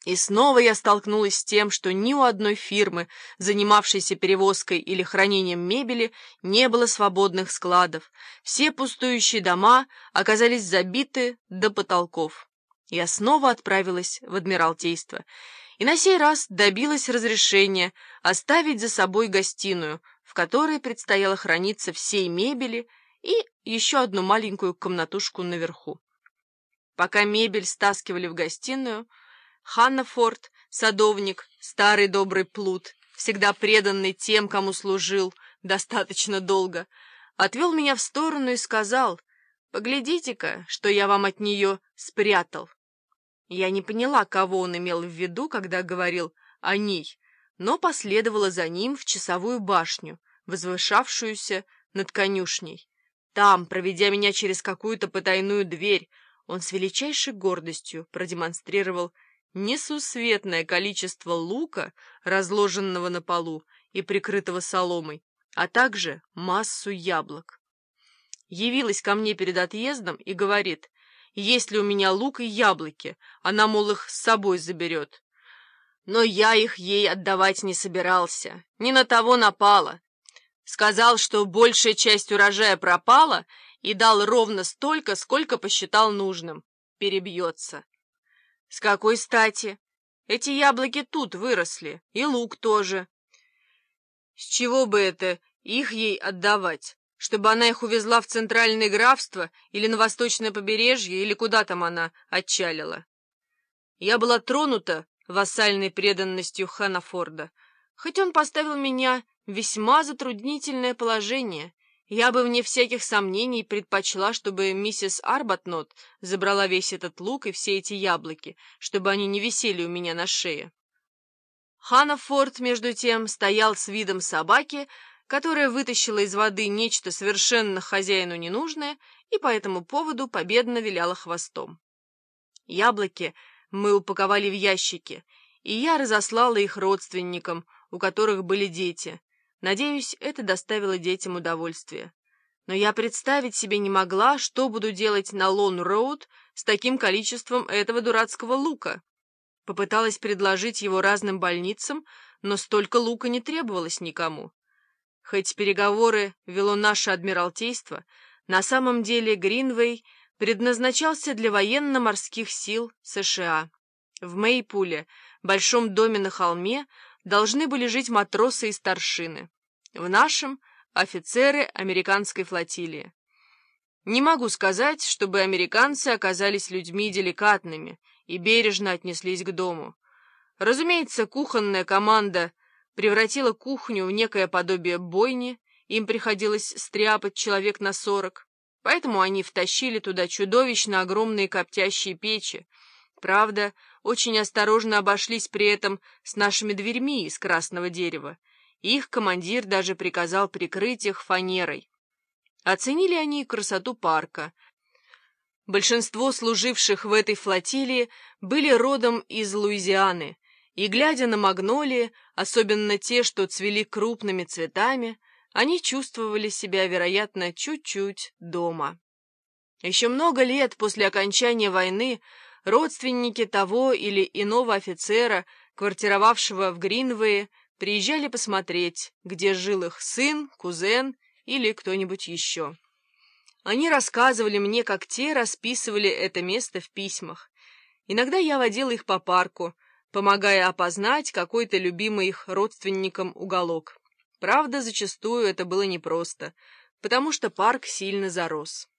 И снова я столкнулась с тем, что ни у одной фирмы, занимавшейся перевозкой или хранением мебели, не было свободных складов. Все пустующие дома оказались забиты до потолков. Я снова отправилась в Адмиралтейство и на сей раз добилась разрешения оставить за собой гостиную, в которой предстояло храниться всей мебели, и еще одну маленькую комнатушку наверху. Пока мебель стаскивали в гостиную, Ханнафорд, садовник, старый добрый плут, всегда преданный тем, кому служил достаточно долго, отвел меня в сторону и сказал: «Поглядите-ка, что я вам от нее спрятал». Я не поняла, кого он имел в виду, когда говорил о ней, но последовала за ним в часовую башню, возвышавшуюся над конюшней. Там, проведя меня через какую-то потайную дверь, он с величайшей гордостью продемонстрировал несусветное количество лука, разложенного на полу и прикрытого соломой, а также массу яблок. Явилась ко мне перед отъездом и говорит: «Есть ли у меня лук и яблоки? Она, мол, их с собой заберет». Но я их ей отдавать не собирался, не на того напала. Сказал, что большая часть урожая пропала, и дал ровно столько, сколько посчитал нужным. Перебьется. С какой стати? Эти яблоки тут выросли, и лук тоже. С чего бы это их ей отдавать? Чтобы она их увезла в Центральное графство или на Восточное побережье, или куда там она отчалила? Я была тронута вассальной преданностью Ханнафорда, хоть он поставил меня в весьма затруднительное положение. Я бы, вне всяких сомнений, предпочла, чтобы миссис Арбатнот забрала весь этот лук и все эти яблоки, чтобы они не висели у меня на шее. Ханнафорд, между тем, стоял с видом собаки, которая вытащила из воды нечто совершенно хозяину ненужное и по этому поводу победно виляла хвостом. Яблоки мы упаковали в ящики, и я разослала их родственникам, у которых были дети. Надеюсь, это доставило детям удовольствие. Но я представить себе не могла, что буду делать на Лон-Роуд с таким количеством этого дурацкого лука. Попыталась предложить его разным больницам, но столько лука не требовалось никому. Хоть переговоры вело наше Адмиралтейство, на самом деле Гринвей предназначался для военно-морских сил США. В Мейпуле, большом доме на холме, должны были жить матросы и старшины. В нашем — офицеры американской флотилии. Не могу сказать, чтобы американцы оказались людьми деликатными и бережно отнеслись к дому. Разумеется, кухонная команда превратила кухню в некое подобие бойни, им приходилось стряпать человек на 40, поэтому они втащили туда чудовищно огромные коптящие печи. Правда, очень осторожно обошлись при этом с нашими дверьми из красного дерева. Их командир даже приказал прикрыть их фанерой. Оценили они красоту парка. Большинство служивших в этой флотилии были родом из Луизианы, и, глядя на магнолии, особенно те, что цвели крупными цветами, они чувствовали себя, вероятно, чуть-чуть дома. Еще много лет после окончания войны родственники того или иного офицера, квартировавшего в Гринвее, приезжали посмотреть, где жил их сын, кузен или кто-нибудь еще. Они рассказывали мне, как те расписывали это место в письмах. Иногда я водила их по парку, помогая опознать какой-то любимый их родственникам уголок. Правда, зачастую это было непросто, потому что парк сильно зарос.